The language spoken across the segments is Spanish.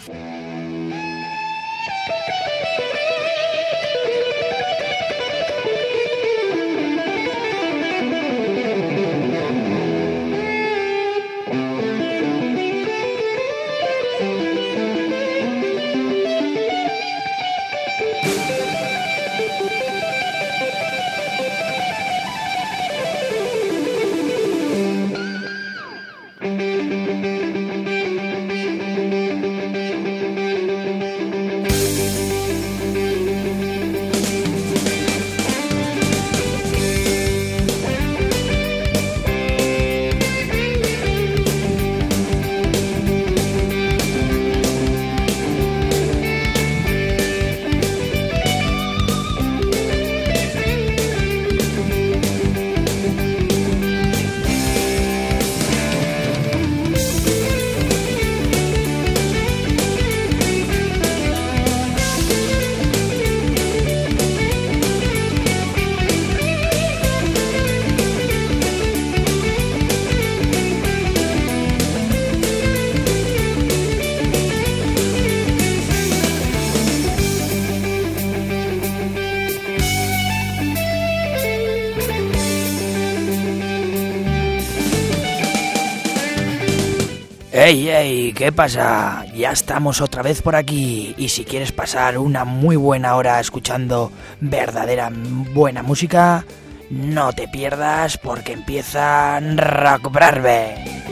¡Ey, ey! ¿Qué pasa? Ya estamos otra vez por aquí y si quieres pasar una muy buena hora escuchando verdadera buena música, no te pierdas porque empieza Rock Brarbe.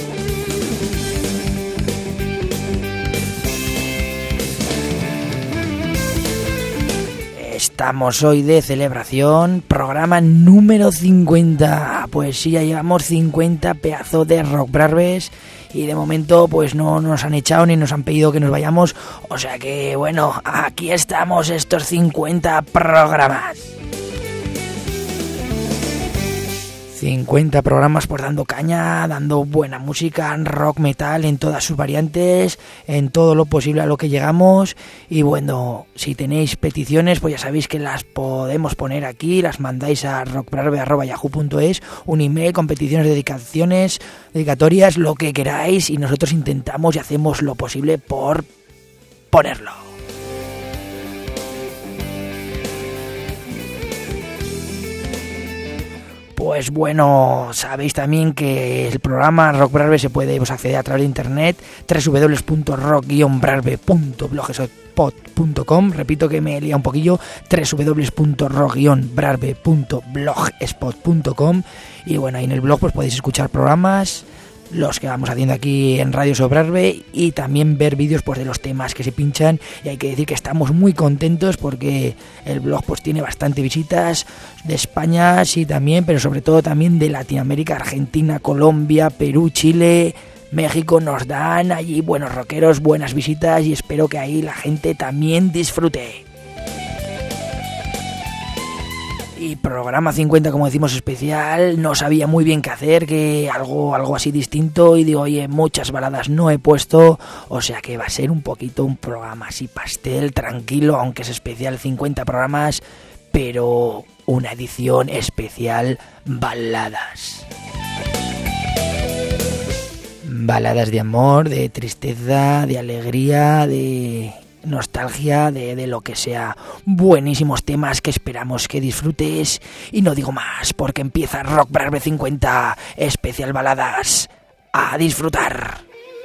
Estamos hoy de celebración, programa número 50. Pues sí, ya llevamos 50 pedazos de Rock Brarbes y de momento pues no nos han echado ni nos han pedido que nos vayamos. O sea que bueno, aquí estamos estos 50 programas. 50 programas pues dando caña, dando buena música, rock, metal en todas sus variantes, en todo lo posible a lo que llegamos. Y bueno, si tenéis peticiones pues ya sabéis que las podemos poner aquí, las mandáis a rockbrarbe@yahoo.es, un email con peticiones, dedicatorias, lo que queráis y nosotros intentamos y hacemos lo posible por ponerlo. Pues bueno, sabéis también que el programa Rock Brarbe se puede acceder a través de internet, www.rock-brarbe.blogspot.com. Repito que me he liado un poquillo, www.rock-brarbe.blogspot.com. Y bueno, ahí en el blog pues podéis escuchar programas, los que vamos haciendo aquí en Radio Sobrarbe, y también ver vídeos pues de los temas que se pinchan. Y hay que decir que estamos muy contentos porque el blog pues tiene bastante visitas de España, sí también, pero sobre todo también de Latinoamérica, Argentina, Colombia, Perú, Chile, México. Nos dan allí buenos rockeros, buenas visitas y espero que ahí la gente también disfrute. Y programa 50, como decimos, especial. No sabía muy bien qué hacer, que algo así distinto. Y digo, oye, muchas baladas no he puesto. O sea que va a ser un poquito un programa así pastel, tranquilo, aunque es especial, 50 programas. Pero una edición especial baladas. Baladas de amor, de tristeza, de alegría, de nostalgia, de lo que sea. Buenísimos temas que esperamos que disfrutes. Y no digo más porque empieza Rock Brarbe 50 especial baladas. ¡A disfrutar!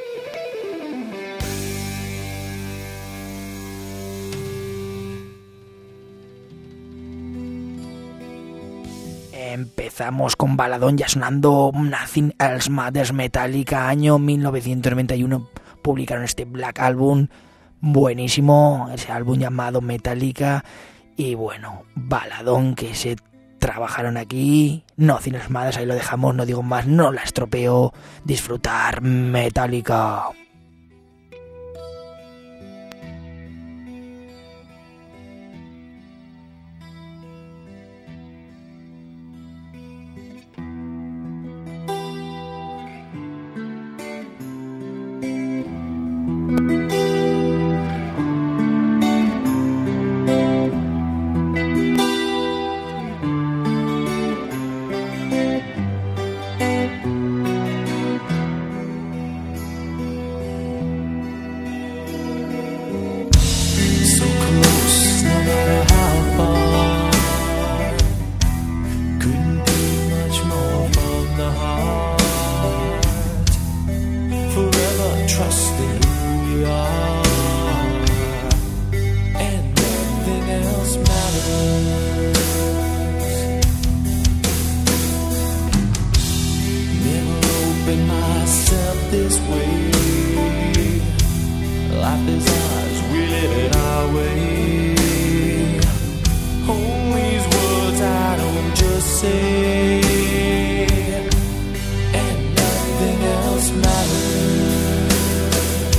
Empezamos con baladón ya sonando Nothing Else Matters, Metallica, año 1991. Publicaron este Black Album. Buenísimo, ese álbum llamado Metallica. Y bueno, baladón que se trabajaron aquí. No, Cines Madas, ahí lo dejamos, no digo más, no la estropeo. Disfrutar Metallica. Life is ours, we live it our way. Hold these words I don't just say, and nothing else matters.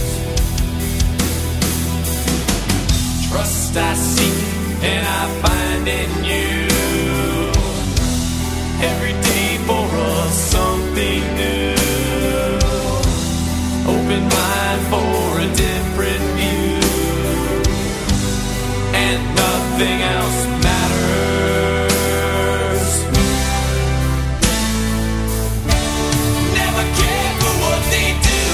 Trust I seek and I find in you. Every day for us something new. Open mind for a different view, and nothing else matters. Never cared for what they do,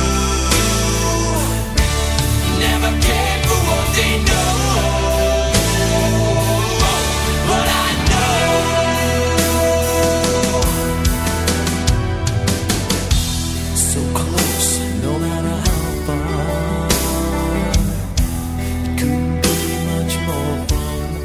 never cared for what they know, but I know so close, no matter how far. Couldn't be much more from the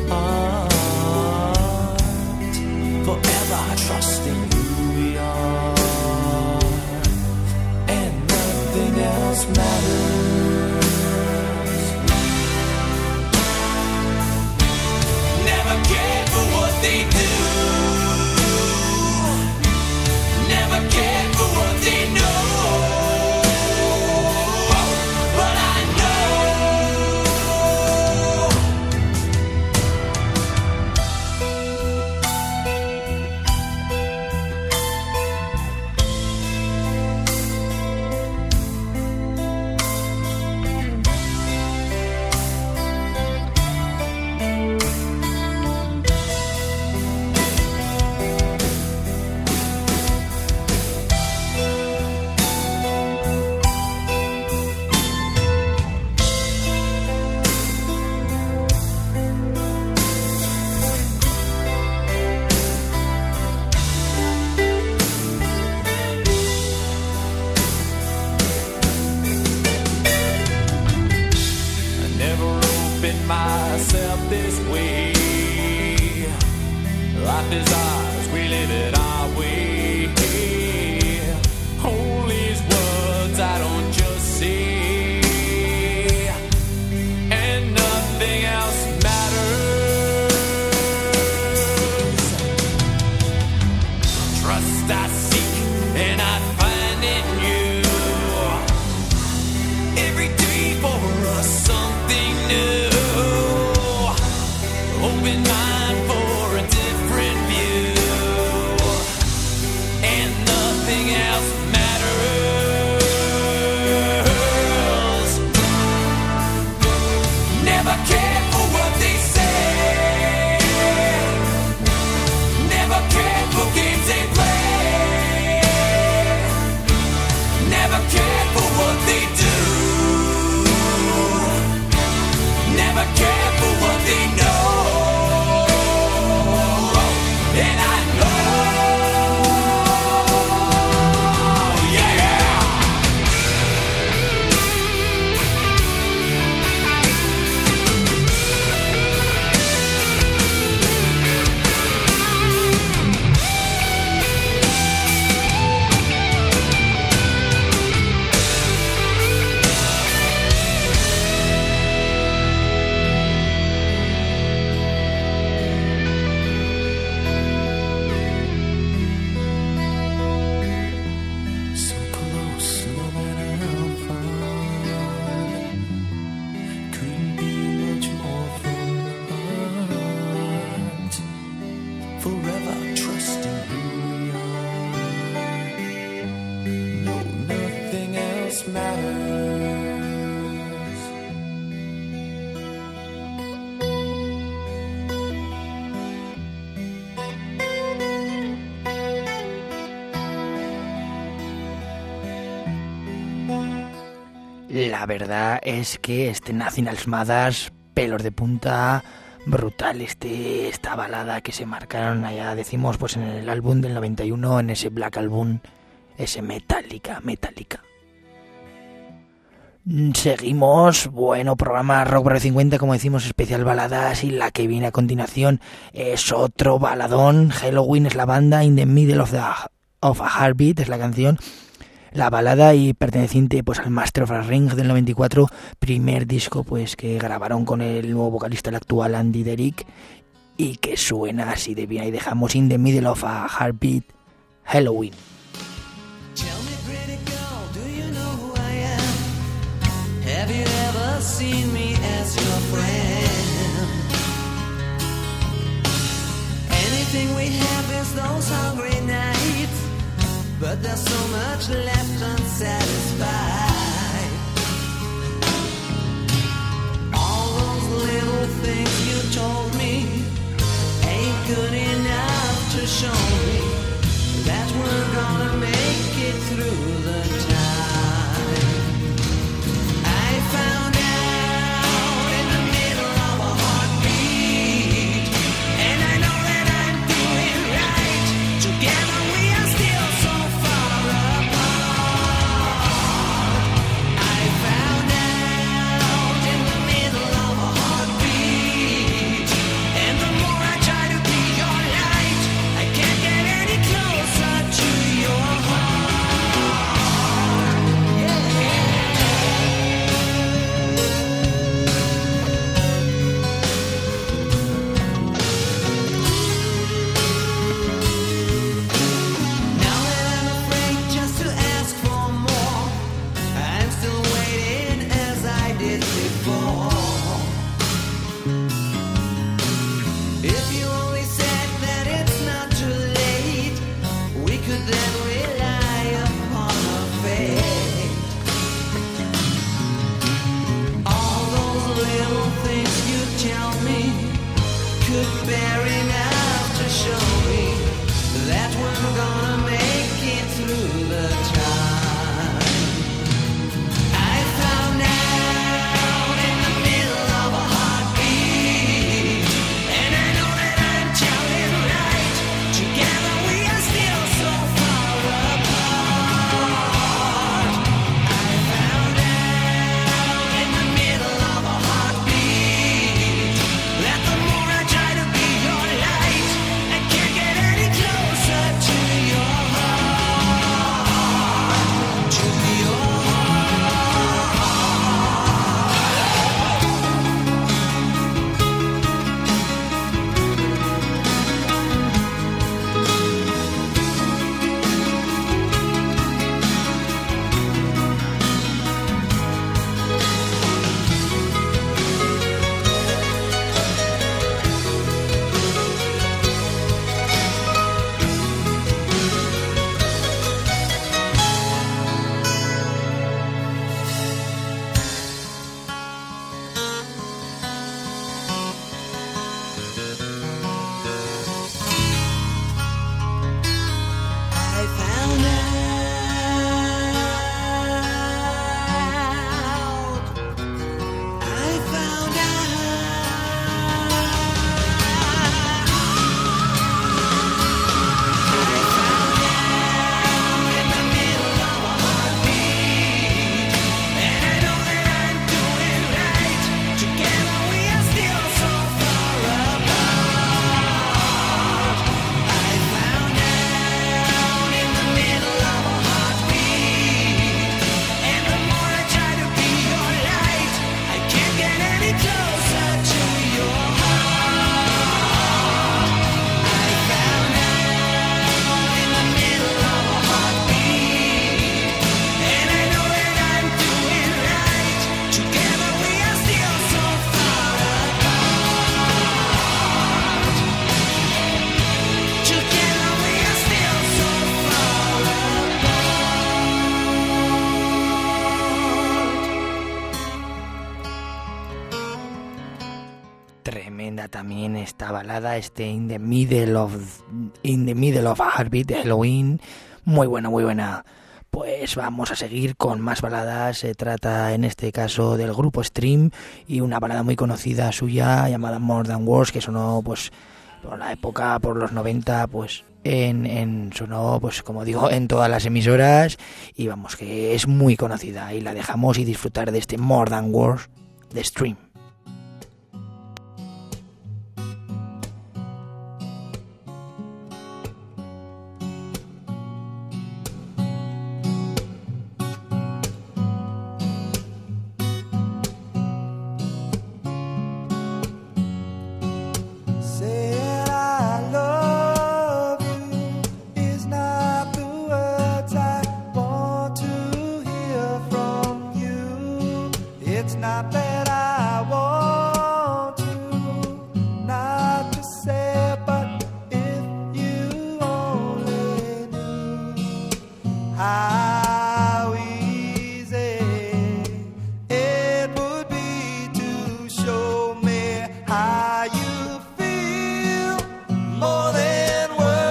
heart. Forever trusting who we are, and nothing else matters. Never cared for what they do, never cared for what they know, but I know I never opened myself this way. Life is ours, we live it our way. Hold these words I don't just say, and nothing else matters. Trust I seek and I find in you. Every day for us something new. Open mind for a different view, and nothing else matters. Never cared for what they say, never cared for games they play, never cared for what they do, never cared for what they know, and I know, yeah, yeah. So close, no matter how far. Couldn't be much more from the heart. Forever trusting who we are. No, nothing else matters. La verdad es que National Smothers, pelos de punta, brutal esta balada que se marcaron allá, decimos, pues en el álbum del 91, en ese Black Album, ese Metallica. Seguimos, bueno, programa Rock Barrio 50, como decimos, especial baladas, y la que viene a continuación es otro baladón. Halloween es la banda, In the Middle of a Heartbeat es la canción. la balada y perteneciente pues al Master of the Rings del 94, primer disco pues que grabaron con el nuevo vocalista, el actual Andy Derrick, y que suena así de bien. Ahí dejamos In the Middle of a Heartbeat, Halloween. Tell me, pretty girl, do you know who I am? Have you ever seen me as your friend? Anything we have is those hungry nights, but there's so much left unsatisfied. All those little things you told me ain't good enough to show me that we're gonna make it through the time. I found out in the middle of a heartbeat, and I know that I'm doing right. Together we are still so far apart. I found out in the middle of a heartbeat, and the more I try to be your light, I can't get any closer to your heart. Now that I'm afraid just to ask for more, I'm still waiting as I did before. If you only said that it's not too late, we could then rely upon our fate. All those little things you tell me could bear enough to show me that we're gonna make it through the time. I found out in the middle of a heartbeat, and I know that I'm telling right. Together we are still so far apart. I found out in the middle of a heartbeat that the more I try to be your light, I can't get any closer to your heart, to your I found out. I found out in the middle of a heartbeat, and I know that I'm doing right. Together we are still so far apart. I found out in the middle of a heartbeat, and the more I try to be your light, I can't get any closer to your heart. I found out in the middle of a heartbeat, and I know that I'm doing right. Together we are still so far apart. Together we are still so far apart. Tremenda también esta balada, este In the Middle of a Heartbeat de Halloween. Muy buena, muy buena. Pues vamos a seguir con más baladas. Se trata en este caso del grupo Stream y una balada muy conocida suya llamada More Than Words, que sonó pues por la época, por los 90, pues sonó, pues como digo, en todas las emisoras, y vamos, que es muy conocida, y la dejamos y disfrutar de este More Than Words de Stream. It's not that I want to, not to say, but if you only knew how easy it would be to show me how you feel. More than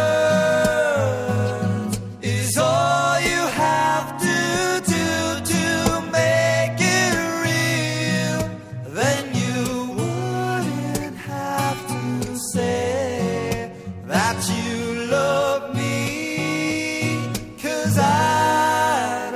words is all you have to do to make it real. Then you wouldn't have to say that you love me, 'cause I'd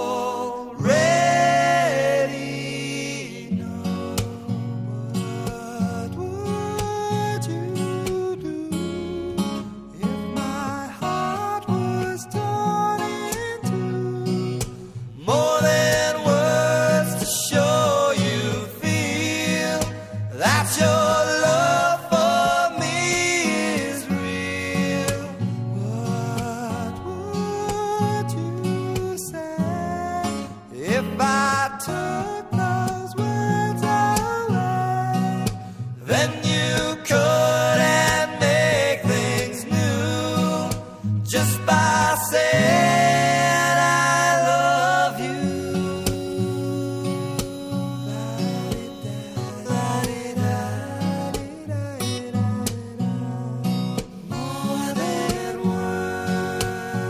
already know. What would you do if my heart was torn in two? More than words to show you feel that your love for me is real. What would you say if I took those words away? Then you couldn't make things new just by saying I love you. More than words.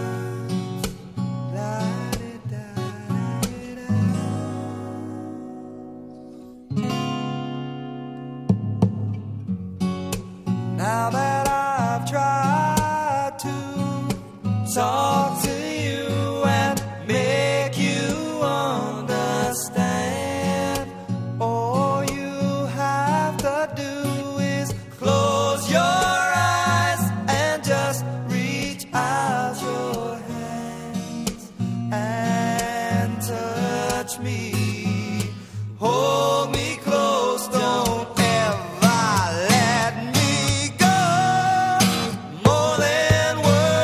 Now that I've tried to talk to you and make you understand, all you have to do is close your eyes and just reach out your hands and touch me. Hold me close, don't ever let me go. More than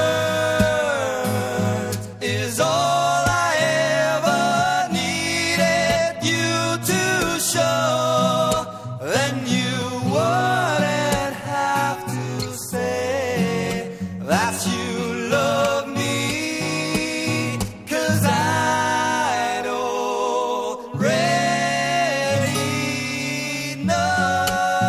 words is all I ever needed you to show. Then you wouldn't have to say that you love me, 'cause I'd already know.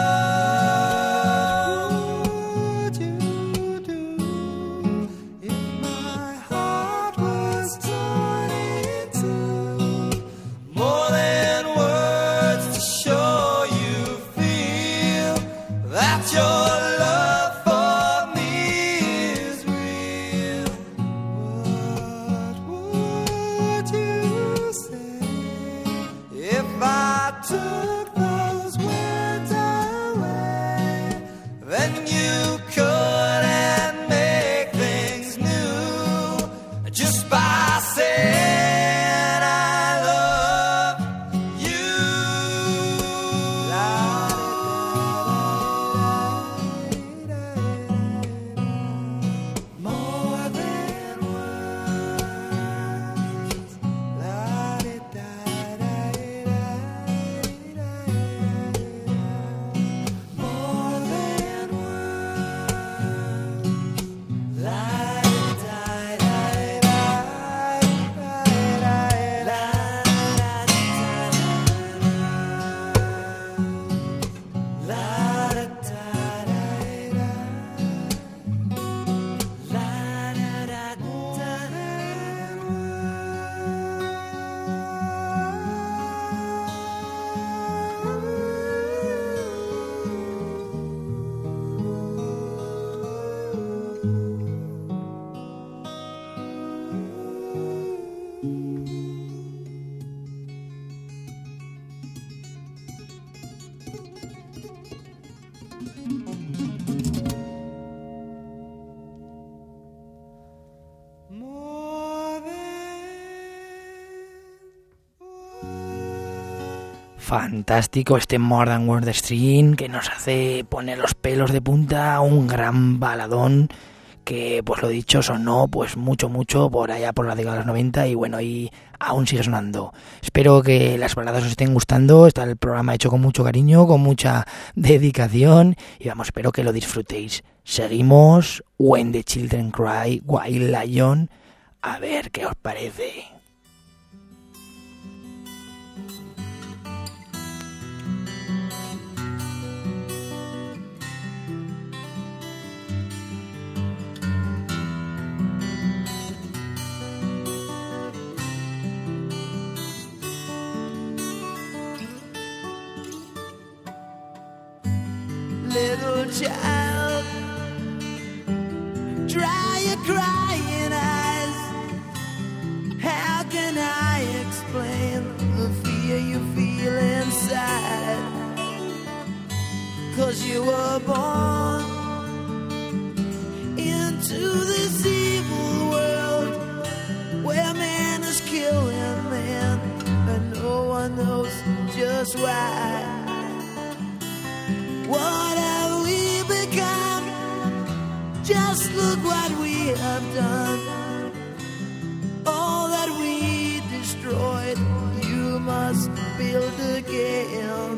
What would you do if my heart was torn in two? More than words to show you feel that your love for me is real. What would you say if I took those words away? Then you couldn't make things new just by saying I love you. More than words. More than Fantástico este More Than Words String, que nos hace poner los pelos de punta, un gran baladón que pues lo dicho sonó pues mucho por allá por la década de los 90 y bueno, y aún sigue sonando. Espero que las baladas os estén gustando. Está el programa hecho con mucho cariño, con mucha dedicación y vamos, espero que lo disfrutéis. Seguimos When the Children Cry, Wild Lion, a ver qué os parece. Little child, dry your crying eyes. How can I explain the fear you feel inside? 'Cause you were born into this evil world where man is killing man and no one knows just why. What have we become? Just look what we have done. All that we destroyed, you must build again.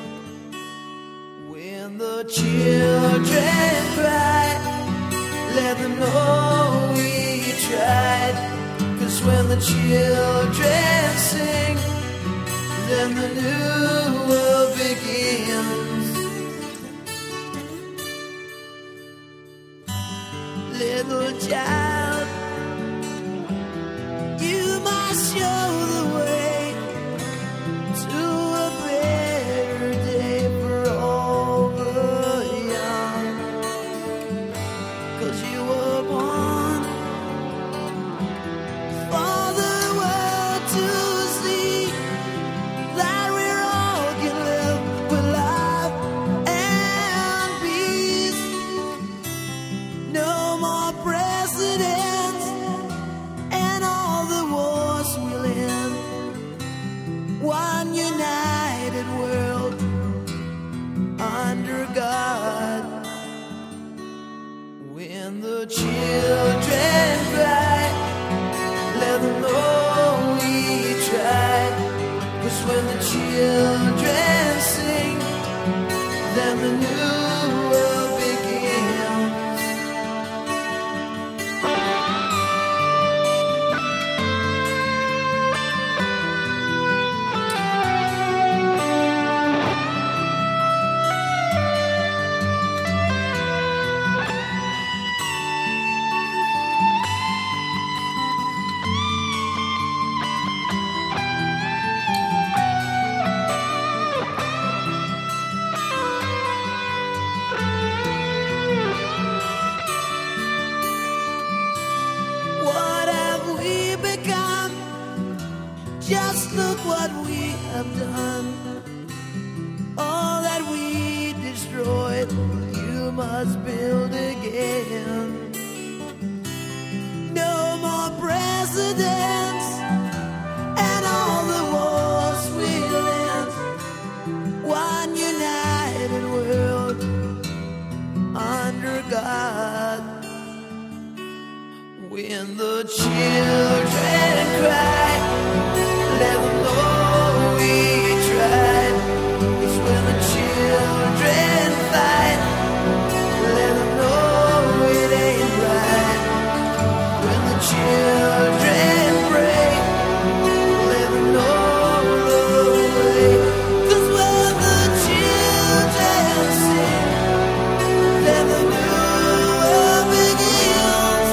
When the children cry, let them know we tried. 'Cause when the children sing, then the new world begins. Little child, you must show the way to a better day for all the young. 'Cause you were born for the world to see that we're all can live with love and peace. No more presidents and all the wars we'll end. One united world under God. When the children cry, let them know we tried. 'Cause when the children sing, then the new world begins. What have we become? Just look what we have done. All that we destroyed, you must build again. No more presidents and all the wars we'll end. One united world under God. When the children cry, let them know we tried. 'Cause when the children fight, let them know it ain't right. When the children pray, let them know the way. 'Cause when the children sing, then the new world begins.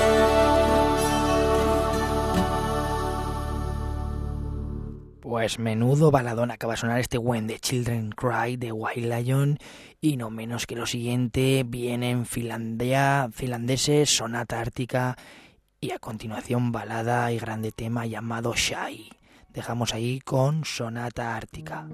Pues menudo baladón acaba de sonar este When the Children Cry de Wild Lion y no menos que lo siguiente vienen finlandeses, Sonata Ártica y a continuación balada y grande tema llamado Shy. Dejamos ahí con Sonata Ártica.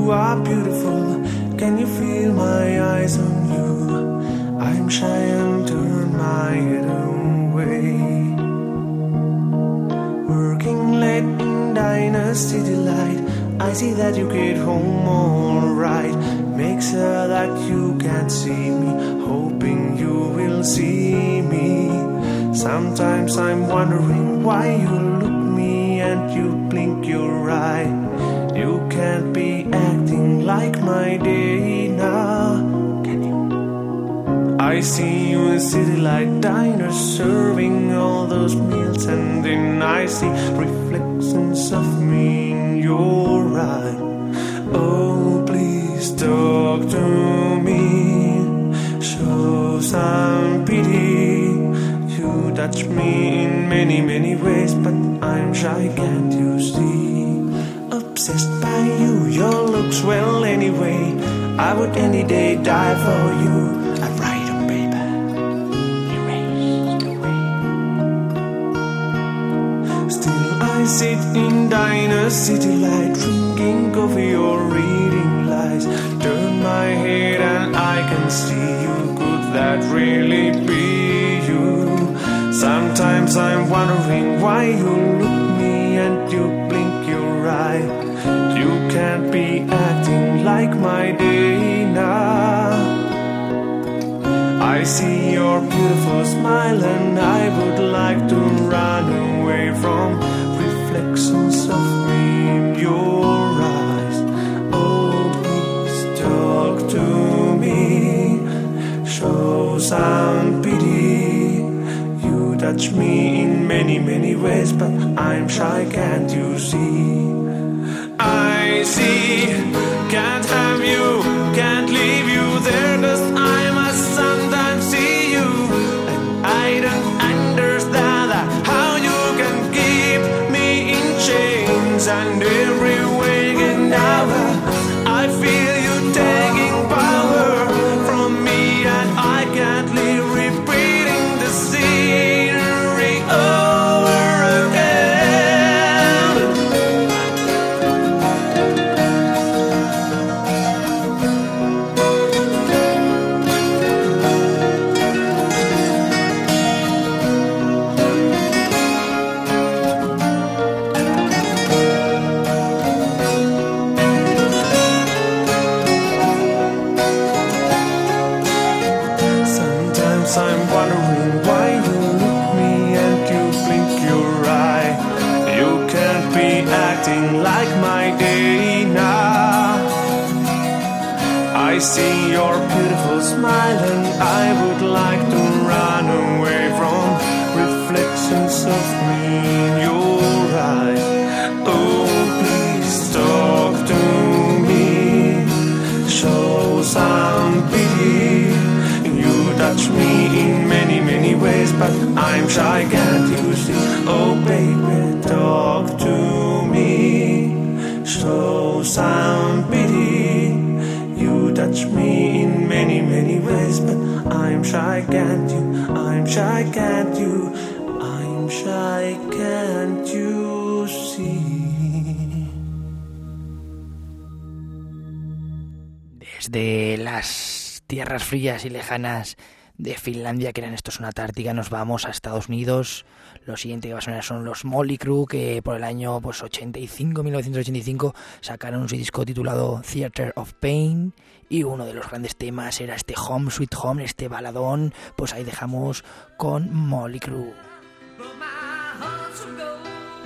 you are beautiful. Can you feel my eyes on you? I'm shy and turn my head away. Working late in Dynasty Delight, I see that you get home alright. Make sure that you can't see me, hoping you will see me. Sometimes I'm wondering why you look me and you blink your eye. You can't be acting like my day now, can you? I see you in City Light Diner serving all those meals, and then I see reflections of me in your eye. Oh, please talk to me, show some pity. You touch me in many, many ways, but I'm shy, can't you see? Obsessed by you, your looks well anyway. I would any day die for you. I write on paper, erased away. Still I sit in Dynasty Delight, drinking coffee or reading lies. Turn my head and I can see you. Could that really be you? Sometimes I'm wondering why you look me and you blink your eye. You can't be acting like my day now. I see your beautiful smile and I would like to run away from reflections of me in your eyes. Oh, please talk to me, show some pity. You touch me in many, many ways, but I'm shy, can't you see? I see, can't have you, can't leave you there, 'cause I must sometimes see you. And I don't understand how you can keep me in chains. And every waking hour I feel you taking power from me, and I can't live repeating the scenery over again. Sometimes I'm wondering why you look me and you blink your eye. You can't be acting like my day now. I see your beautiful smile and I would like to run away from reflections of me in your eyes. Oh, please talk to me, show some pity. You touch me in many, many ways, but I'm shy, can't you see? Oh, baby, talk to me, show some pity. You touch me in many, many ways, but I'm shy, can't you? I'm shy, can't you? I'm shy, can't you see? Desde las tierras frías y lejanas de Finlandia, que eran estos una Antártica, nos vamos a Estados Unidos. Lo siguiente que va a sonar son los Mötley Crüe, que por el año 1985 sacaron su disco titulado Theater of Pain, y uno de los grandes temas era este Home Sweet Home, este baladón. Pues ahí dejamos con Mötley Crüe. But my heart's of gold.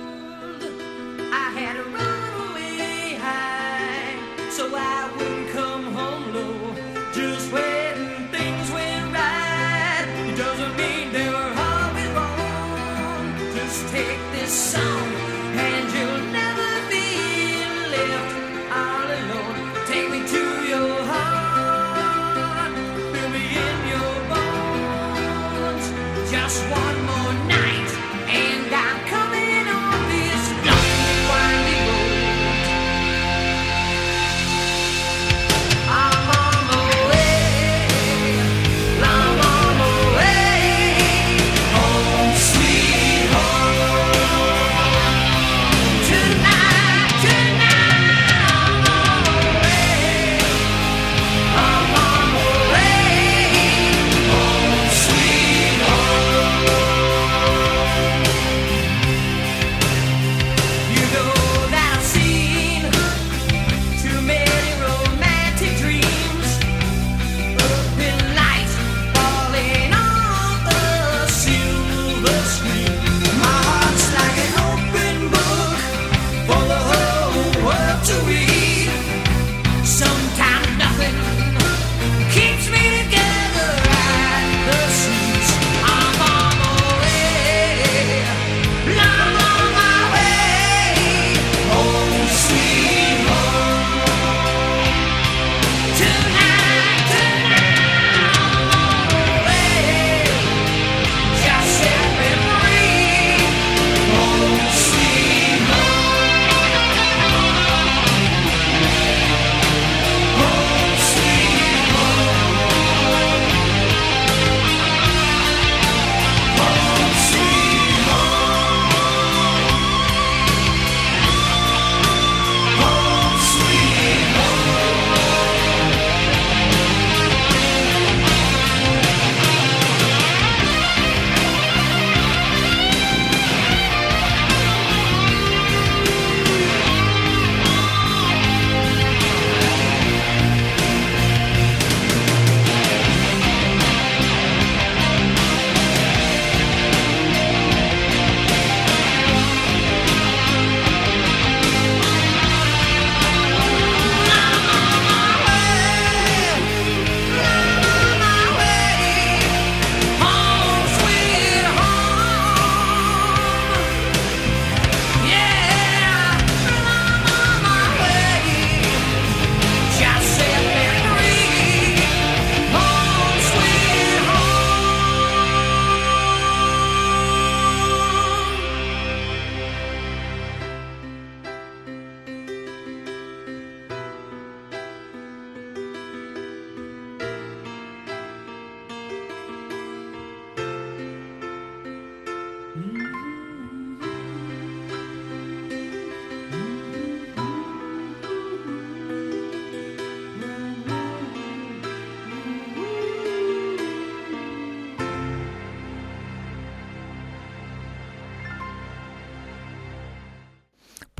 I had to run away high, so I wouldn't come home low. Just when things went right, it doesn't mean they were always wrong. Just take this song, and you'll never be left all alone. Take me to your heart, feel me in your bones. Just one more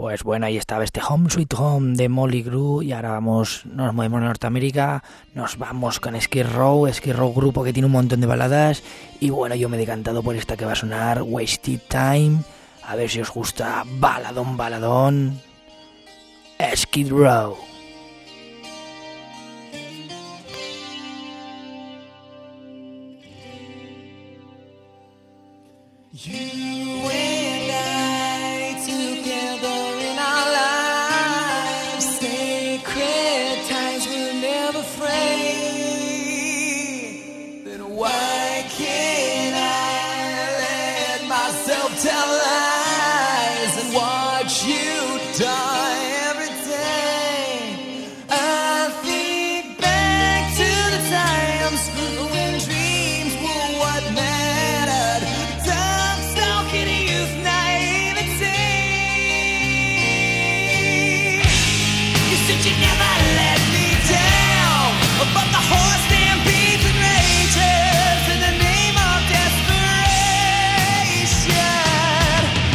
Pues bueno, ahí estaba este Home Sweet Home de Mötley Crüe y ahora nos movemos a Norteamérica, nos vamos con Skid Row grupo que tiene un montón de baladas y bueno, yo me he decantado por esta que va a sonar, Wasted Time, a ver si os gusta, baladón, Skid Row. You and I together in our lives, sacred times will never fray. Then why can't I let myself tell lies and watch you die every day? I think back to the times when dreams were what mattered. Youth naivety. You said you never let me down, but the horse stampedes and rages in the name of desperation.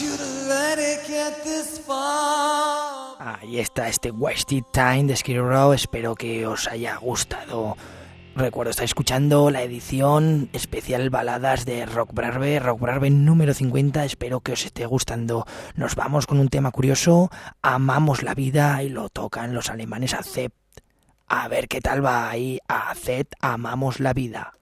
you to let it get this far. Ahí está este Wasted Time de Skid Row, espero que os haya gustado. Recuerdo, estáis escuchando la edición especial baladas de Rock Brarbe número 50, espero que os esté gustando. Nos vamos con un tema curioso, Amamos la vida, y lo tocan los alemanes Accept. A ver qué tal va ahí, Accept, Amamos la vida.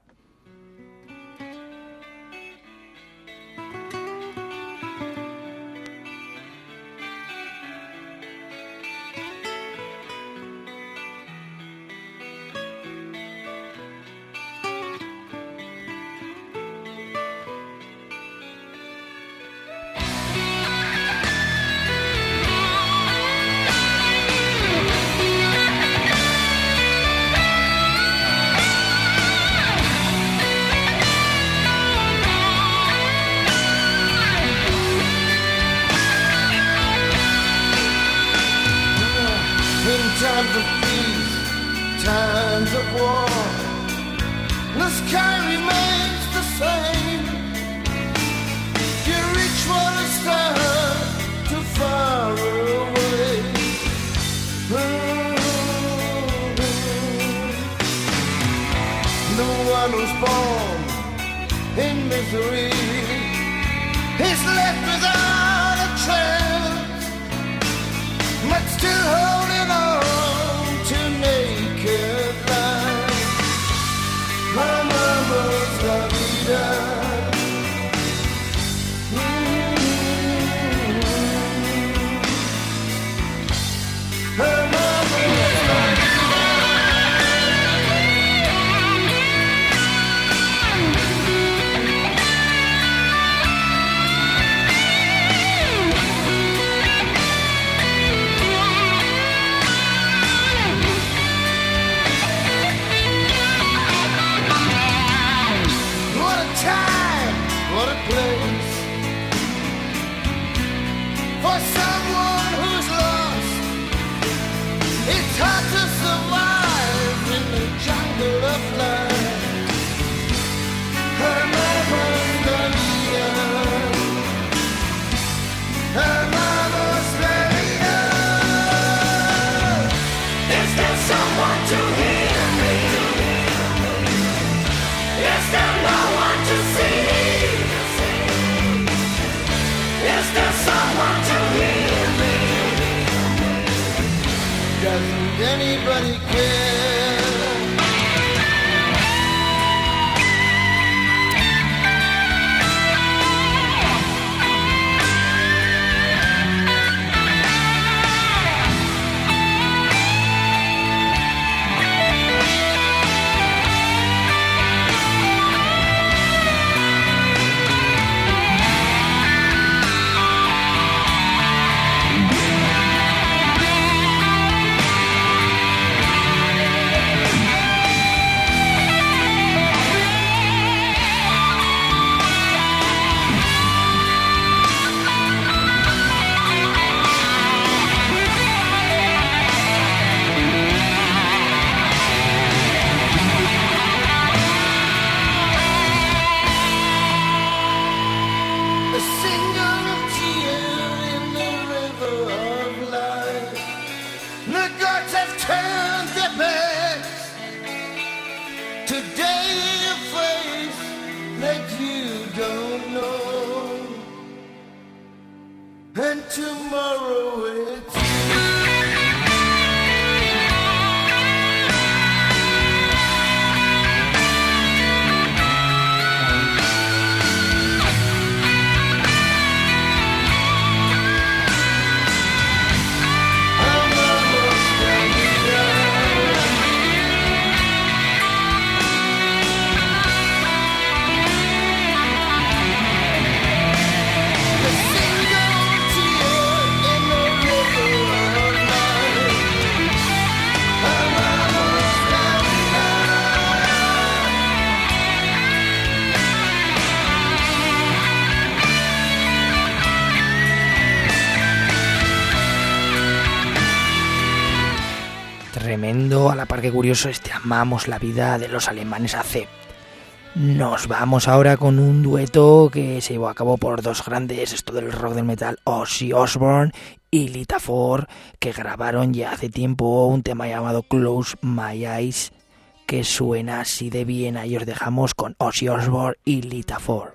Times of peace, times of war, the sky remains the same. You reach for a star too far away. The one who's born in misery is left without a chance, but still holding on to naked life. Amamos la vida. Doesn't anybody care? And tomorrow it's tremendo, a la par que curioso, Amamos la vida de los alemanes Accept. Nos vamos ahora con un dueto que se llevó a cabo por dos grandes, esto del rock del metal, Ozzy Osbourne y Lita Ford, que grabaron ya hace tiempo un tema llamado Close My Eyes, que suena así de bien. Ahí os dejamos con Ozzy Osbourne y Lita Ford.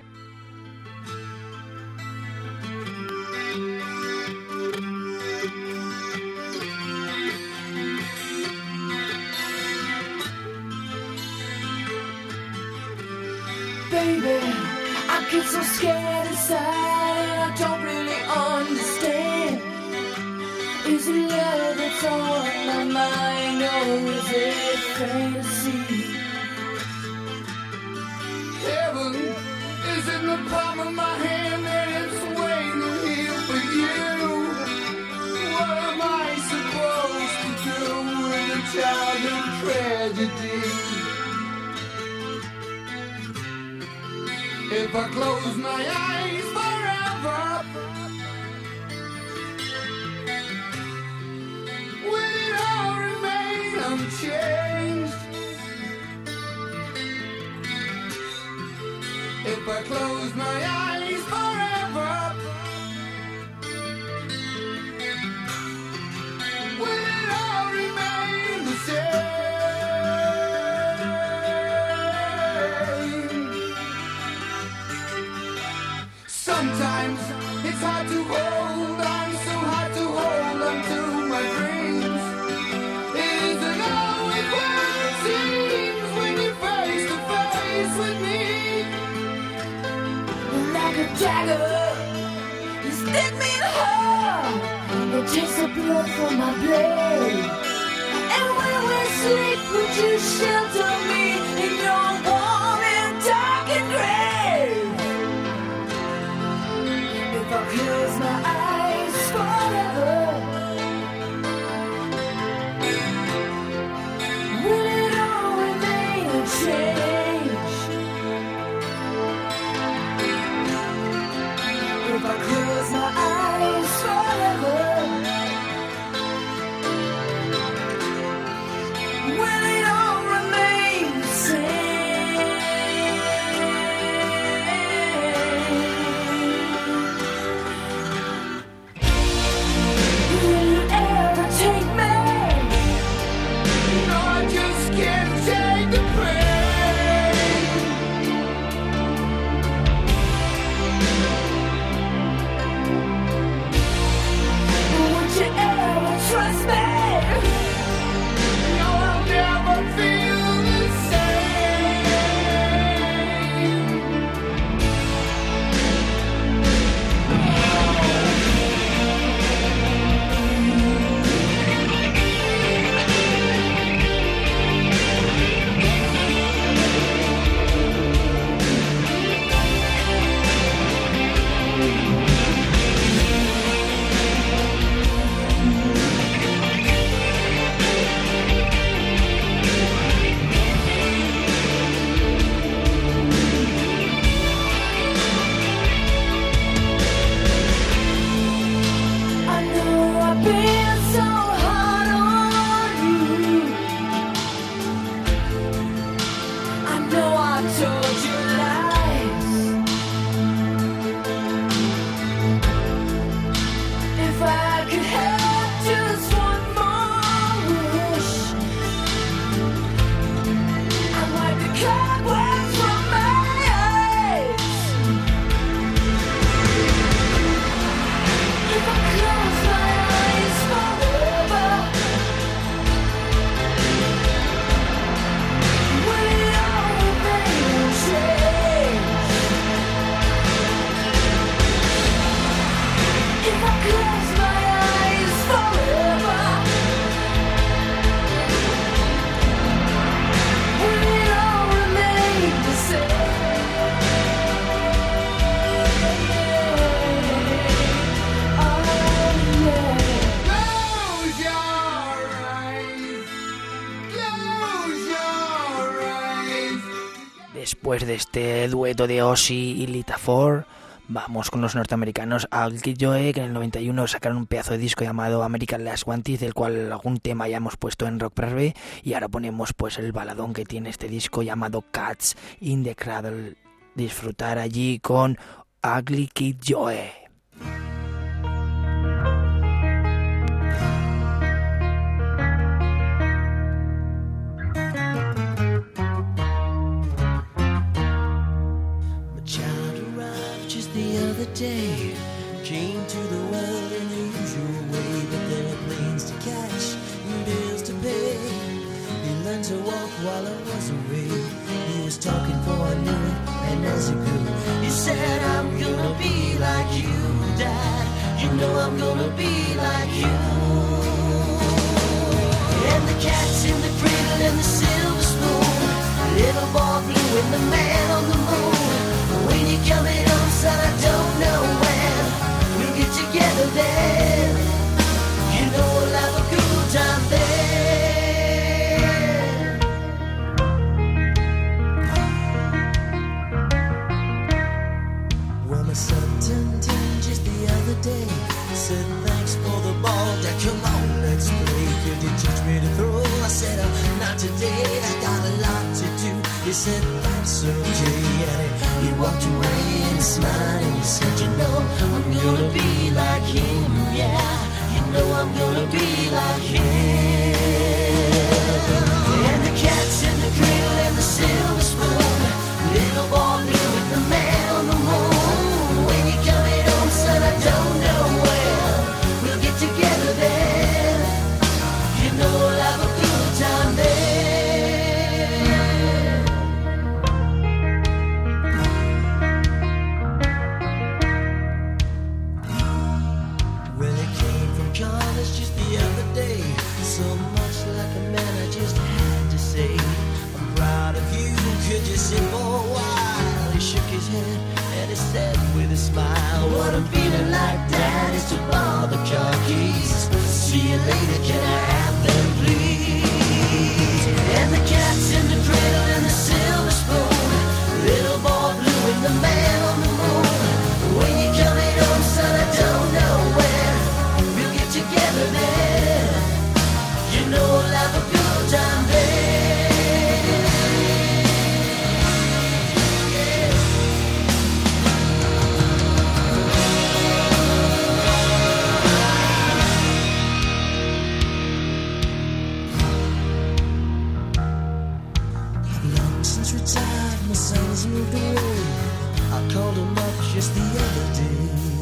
Baby, I get so scared inside and I don't really understand. Is it love that's on my mind or is it fantasy? Heaven is in the palm of my hand and it's waiting here for you. What am I supposed to do with a childhood tragedy? If I close my eyes forever, will it all remain unchanged? If I close my eyes forever, will it all remain the same? Sometimes it's hard to hold on, so hard to hold on to my dreams. It isn't always what it seems when you're face to face with me. Like a dagger, you stick me in the heart. It takes the blood from my blade. And when we sleep, would you shelter me in your warm and darkened grave? If I close my eyes forever, will it all remain unchanged? If I close my eyes forever, will it all remain the same? Will you ever take me? No, I just can't take the pain. Would you ever trust me? No, I'll never feel the same. I know I've been so hard on you. I know I told you lies. If I could have just one more wish, I'd wipe the cobwebs from my eyes. If I close my eyes forever, will it all remain unchanged? If I close my eyes forever, will it all remain the same? Oh yeah. Close your eyes. Close your eyes. Después de este dueto de Ozzy y Lita Ford, Vamos con los norteamericanos Ugly Kid Joe, que en el 91 sacaron un pedazo de disco llamado American Last Wanted, del cual algún tema ya hemos puesto en Rock Press, y ahora ponemos pues el baladón que tiene este disco llamado Cats in the Cradle. Disfrutar allí con Ugly Kid Joe. Day came to the world in the usual way, but there were planes to catch and bills to pay. He learned to walk while I was away. He was talking before I knew it, and as he grew, he said, I'm gonna be like you, Dad. You know I'm gonna be like you. And the cat's in the cradle and the silver spoon, little boy blue and the man on the moon. When you coming home, son, I don't know when we'll get together then. You know we'll have a good time then. Well, my son turned 10 just the other day. Said thanks for the ball, Dad, come on, let's play. Could you teach me to throw? I said, not today, I got a lot to do. He said, that's okay, and he walked away and smiled and he said, you know, I'm gonna be like him, yeah. You know I'm gonna be like him. And the cat's in the cradle and the silver spoon, little boy blue with the man on the moon. When you coming home, son, I don't know when we'll get together then. You know we'll have a good time then. Just the other day, so much like a man, I just had to say, I'm proud of you, could you sit for a while? He shook his head and he said with a smile, what I'm feeling like, Dad, is to borrow the car keys. See you later, can I have them please? And the cat's in the cradle and the silver spoon, little boy blue and the man on the moon. When you coming home, son, I don't know when together then, you know we'll have a good time then. Yeah. I've long since retired, my son's moved away. I called him up just the other day.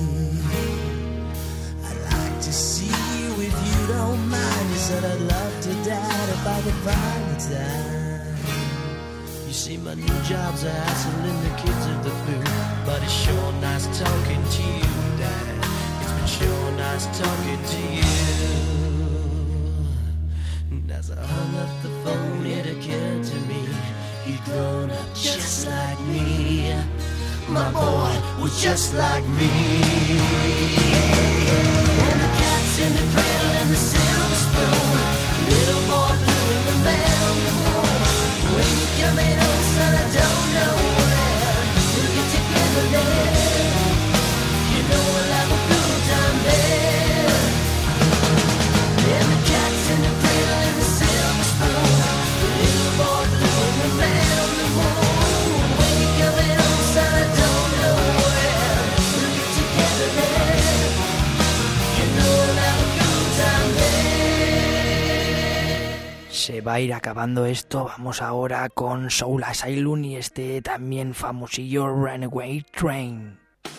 See you if you don't mind. You said I'd love to, Dad, if I could find the time. You see, my new job's a hassle and the kids are the boo, but it's sure nice talking to you, Dad. It's been sure nice talking to you. And as I hung up the phone, it occurred to me, he'd grown up just like me. My boy was just like me. And the cat's in the cradle and the silver spoon, little boy blue and the man on the moon. When you coming home, son, I don't know when we'll get together then. You know we'll have a good time then. And the cat's in the cradle and the silver spoon, little boy blue and the man on the moon. When you coming home, son, I don't know when we'll get together then. You know we'll have a good time then. Se va a ir acabando esto. Vamos ahora con Soul Asylum y este también famosillo Runaway Train.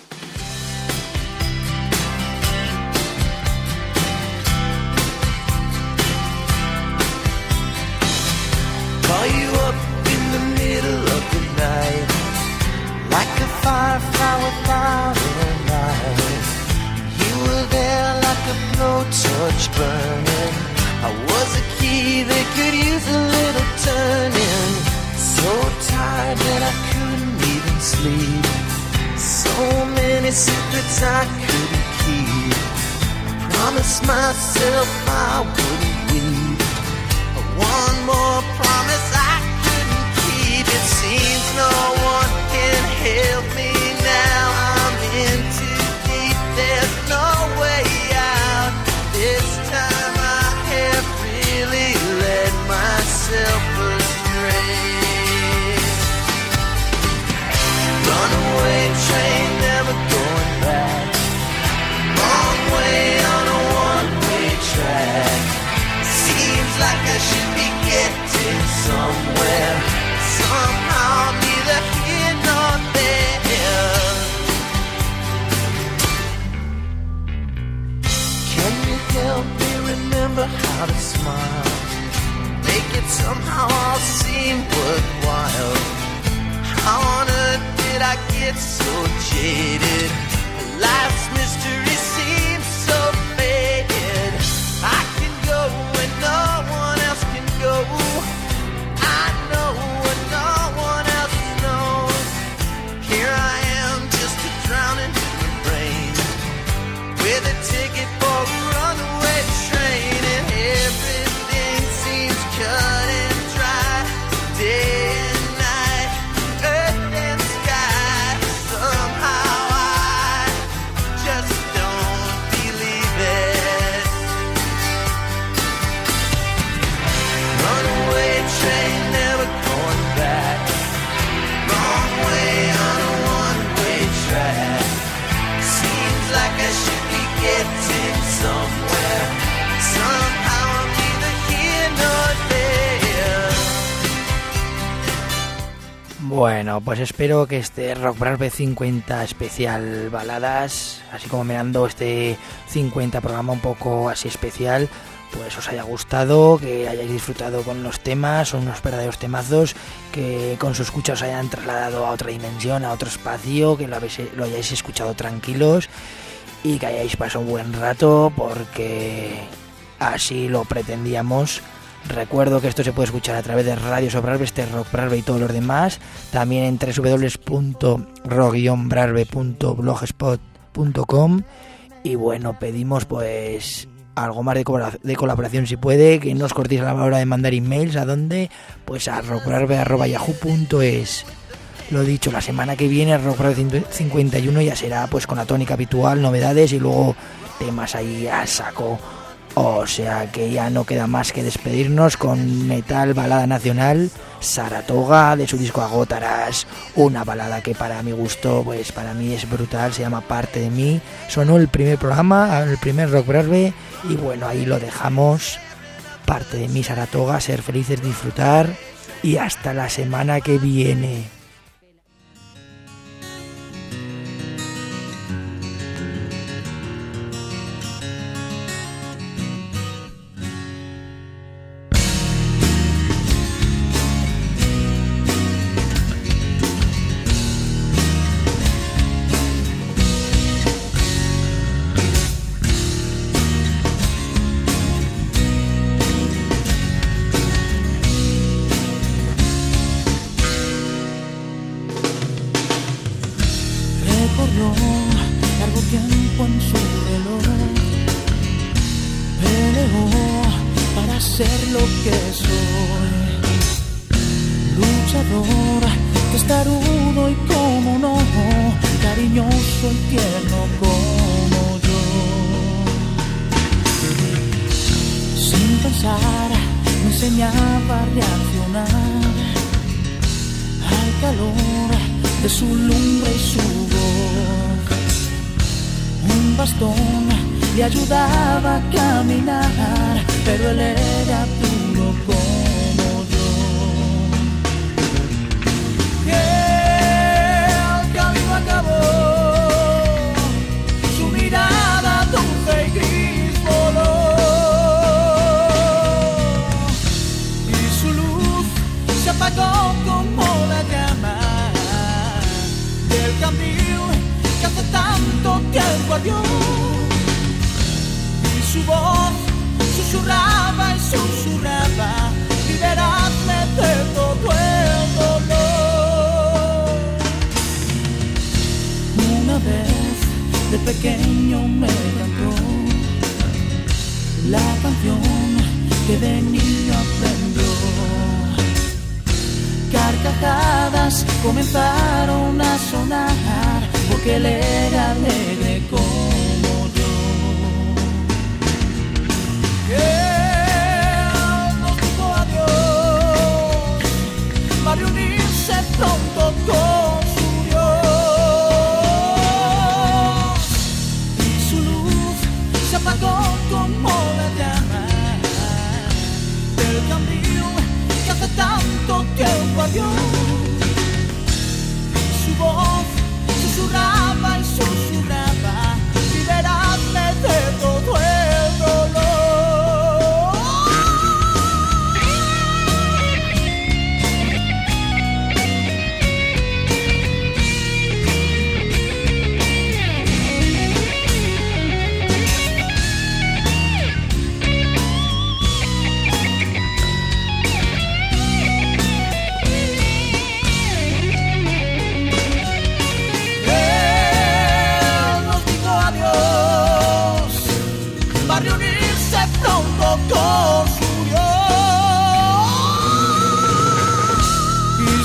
Call you up in the middle of the night, like a firefly without a light. You were there like a blowtorch burning. I was a key that could use a little turning. So tired that I couldn't even sleep. So many secrets I couldn't keep. I promised myself I wouldn't weep. One more promise I couldn't keep. It seems no one can help me now. I'm faded. Life's mystery seems so faded. I can go when no one else can go. I know what no one else knows. Here I am, just a drowning human brain, with a ticket for a runaway train, and everything seems cut and dry. Day and night, earth and sky. Somehow I just don't believe it. Runaway train, never going back. Wrong way on a one-way track. Seems like I should be getting somewhere. Somehow I'm neither here nor there. Bueno, pues espero que este Rock Brave 50 especial baladas, así como me ando este 50 programa un poco así especial, pues os haya gustado, que hayáis disfrutado con los temas. Son unos verdaderos temazos que con su escucha os hayan trasladado a otra dimensión, a otro espacio, que lo hayáis escuchado tranquilos y que hayáis pasado un buen rato, porque así lo pretendíamos. Recuerdo que esto se puede escuchar a través de Radio Sobrarbe, este Rock Brave y todos los demás, también en www.rock-brave.blogspot.com. Y bueno, pedimos pues algo más de colaboración si puede, que no os cortéis a la hora de mandar emails. ¿A dónde? Pues a rockbrave@yahoo.es. Lo dicho, la semana que viene Rock Brave 51 ya será pues con la tónica habitual, novedades y luego temas ahí a saco. O sea que ya no queda más que despedirnos con metal, balada nacional, Saratoga, de su disco Agótaras, una balada que para mi gusto, pues para mí es brutal, se llama Parte de mí. Sonó el primer programa, el primer Rock Brave, y bueno, ahí lo dejamos. Parte de mí, Saratoga, ser felices, disfrutar, y hasta la semana que viene. Largo tiempo en su reloj, peleó para ser lo que soy, luchador, testarudo y como no, cariñoso y tierno como yo. Sin pensar me enseñaba a reaccionar al calor de su lumbre y su voz. Un bastón le ayudaba a caminar, pero él era duro como yo. Y el camino acabó, su mirada dulce y gris voló, y su luz se apagó como la llama del candil que hace tanto tiempo ardió, y su voz susurraba y susurraba: liberadme de todo el dolor. Una vez de pequeño me cantó la canción que de niño aprendió. Carcajadas comenzaron a sonar, porque él era alegre como yo. Él nos dijo adiós para reunirse pronto con su Dios, y su luz se apagó como la llama del candil que hace tanto tiempo ardió, y su voz susurraba y susurraba: liberadme de todo el dolor.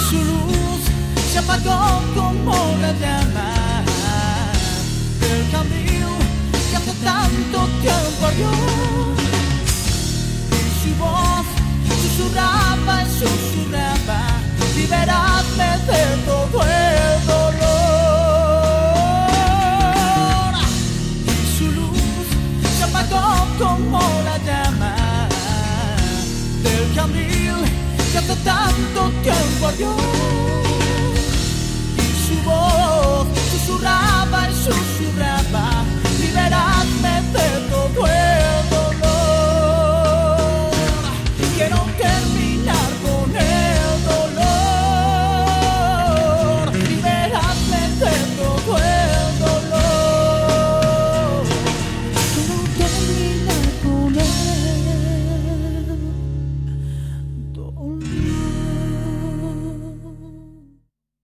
su luz se apagó como la llama del candil que hace tanto tiempo ardió. Su voz susurraba y susurraba, liberadme de todo el dolor. Su luz se apagó como la llama del candil que hace tanto tiempo ardió.